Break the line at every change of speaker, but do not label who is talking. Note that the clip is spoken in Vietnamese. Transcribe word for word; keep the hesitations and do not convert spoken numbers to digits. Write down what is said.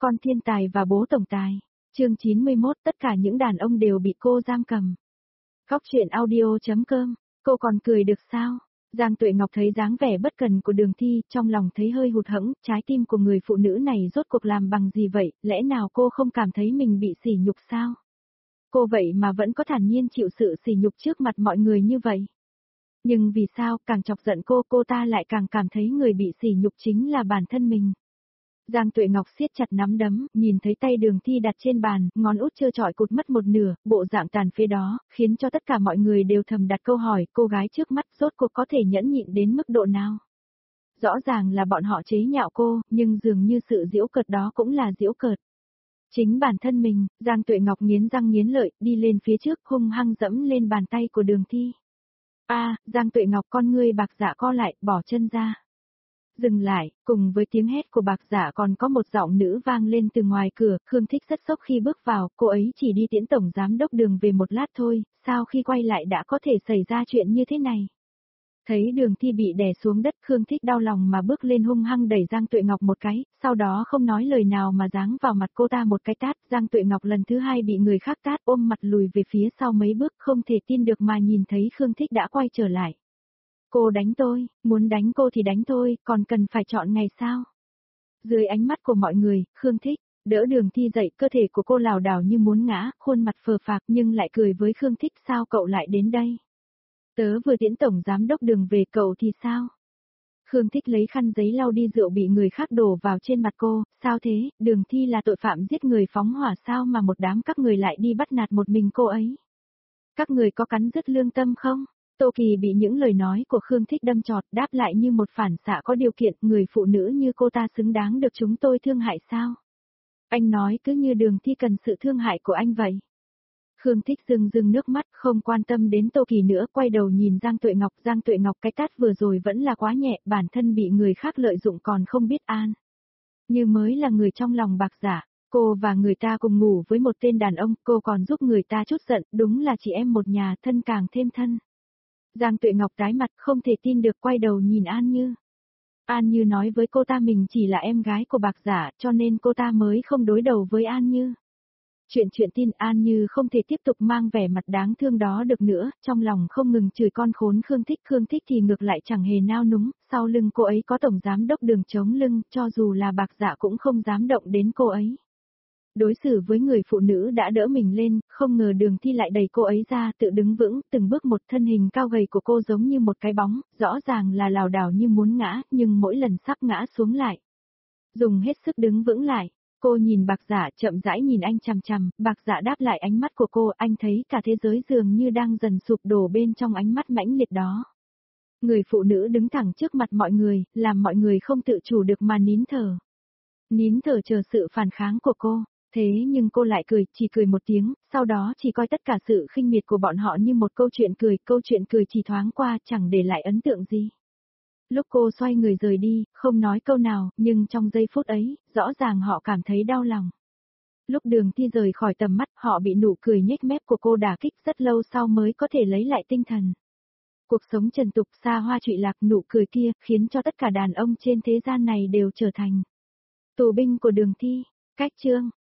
Con thiên tài và bố tổng tài. Chương chín mươi mốt, tất cả những đàn ông đều bị cô giam cầm. Khóc chuyện audio chấm com, cô còn cười được sao? Giang Tuệ Ngọc thấy dáng vẻ bất cần của Đường Thi, trong lòng thấy hơi hụt hẫng, trái tim của người phụ nữ này rốt cuộc làm bằng gì vậy, lẽ nào cô không cảm thấy mình bị sỉ nhục sao? Cô vậy mà vẫn có thản nhiên chịu sự sỉ nhục trước mặt mọi người như vậy. Nhưng vì sao, càng chọc giận cô, cô ta lại càng cảm thấy người bị sỉ nhục chính là bản thân mình. Giang Tuệ Ngọc siết chặt nắm đấm, nhìn thấy tay Đường Thi đặt trên bàn, ngón út trơ trọi cụt mất một nửa, bộ dạng tàn phế đó, khiến cho tất cả mọi người đều thầm đặt câu hỏi, cô gái trước mắt rốt cuộc có thể nhẫn nhịn đến mức độ nào. Rõ ràng là bọn họ chế nhạo cô, nhưng dường như sự giễu cợt đó cũng là giễu cợt. Chính bản thân mình, Giang Tuệ Ngọc nghiến răng nghiến lợi, đi lên phía trước, hung hăng dẫm lên bàn tay của Đường Thi. A, Giang Tuệ Ngọc con ngươi bạc dạ co lại, bỏ chân ra. Dừng lại, cùng với tiếng hét của bạc giả còn có một giọng nữ vang lên từ ngoài cửa, Khương Thích rất sốc khi bước vào, cô ấy chỉ đi tiễn tổng giám đốc Đường về một lát thôi, sao khi quay lại đã có thể xảy ra chuyện như thế này. Thấy Đường Thi bị đè xuống đất, Khương Thích đau lòng mà bước lên hung hăng đẩy Giang Tuệ Ngọc một cái, sau đó không nói lời nào mà giáng vào mặt cô ta một cái tát. Giang Tuệ Ngọc lần thứ hai bị người khác tát, ôm mặt lùi về phía sau mấy bước, không thể tin được mà nhìn thấy Khương Thích đã quay trở lại. Cô đánh tôi, muốn đánh cô thì đánh thôi, còn cần phải chọn ngày sao? Dưới ánh mắt của mọi người, Khương Thích đỡ Đường Thi dậy, cơ thể của cô lảo đảo như muốn ngã, khuôn mặt phờ phạc nhưng lại cười với Khương Thích, sao cậu lại đến đây? Tớ vừa tiễn tổng giám đốc Đường về, cậu thì sao? Khương Thích lấy khăn giấy lau đi rượu bị người khác đổ vào trên mặt cô, sao thế, Đường Thi là tội phạm giết người phóng hỏa sao mà một đám các người lại đi bắt nạt một mình cô ấy? Các người có cắn rứt lương tâm không? Tô Kỳ bị những lời nói của Khương Thích đâm chọt, đáp lại như một phản xạ có điều kiện, người phụ nữ như cô ta xứng đáng được chúng tôi thương hại sao? Anh nói cứ như Đường Thi cần sự thương hại của anh vậy. Khương Thích rưng rưng nước mắt, không quan tâm đến Tô Kỳ nữa, quay đầu nhìn Giang Tuệ Ngọc. Giang Tuệ Ngọc cái tát vừa rồi vẫn là quá nhẹ, bản thân bị người khác lợi dụng còn không biết an. Như mới là người trong lòng bạc giả, cô và người ta cùng ngủ với một tên đàn ông, cô còn giúp người ta chút giận, đúng là chị em một nhà, thân càng thêm thân. Giang Tuệ Ngọc tái mặt, không thể tin được, quay đầu nhìn An Như. An Như nói với cô ta mình chỉ là em gái của bạc giả, cho nên cô ta mới không đối đầu với An Như. Chuyện chuyện tin, An Như không thể tiếp tục mang vẻ mặt đáng thương đó được nữa, trong lòng không ngừng chửi con khốn Khương Thích. Khương Thích thì ngược lại chẳng hề nao núng, sau lưng cô ấy có tổng giám đốc Đường chống lưng, cho dù là bạc giả cũng không dám động đến cô ấy. Đối xử với người phụ nữ đã đỡ mình lên, không ngờ Đường Thi lại đẩy cô ấy ra, tự đứng vững, từng bước một, thân hình cao gầy của cô giống như một cái bóng, rõ ràng là lảo đảo như muốn ngã, nhưng mỗi lần sắp ngã xuống lại. Dùng hết sức đứng vững lại, cô nhìn bạc giả, chậm rãi nhìn anh chằm chằm, bạc giả đáp lại ánh mắt của cô, anh thấy cả thế giới dường như đang dần sụp đổ bên trong ánh mắt mãnh liệt đó. Người phụ nữ đứng thẳng trước mặt mọi người, làm mọi người không tự chủ được mà nín thở. Nín thở chờ sự phản kháng của cô. Thế nhưng cô lại cười, chỉ cười một tiếng, sau đó chỉ coi tất cả sự khinh miệt của bọn họ như một câu chuyện cười, câu chuyện cười chỉ thoáng qua, chẳng để lại ấn tượng gì. Lúc cô xoay người rời đi, không nói câu nào, nhưng trong giây phút ấy, rõ ràng họ cảm thấy đau lòng. Lúc Đường Thi rời khỏi tầm mắt, họ bị nụ cười nhếch mép của cô đả kích, rất lâu sau mới có thể lấy lại tinh thần. Cuộc sống trần tục xa hoa trụy lạc, nụ cười kia, khiến cho tất cả đàn ông trên thế gian này đều trở thành tù binh của Đường Thi. Cách chương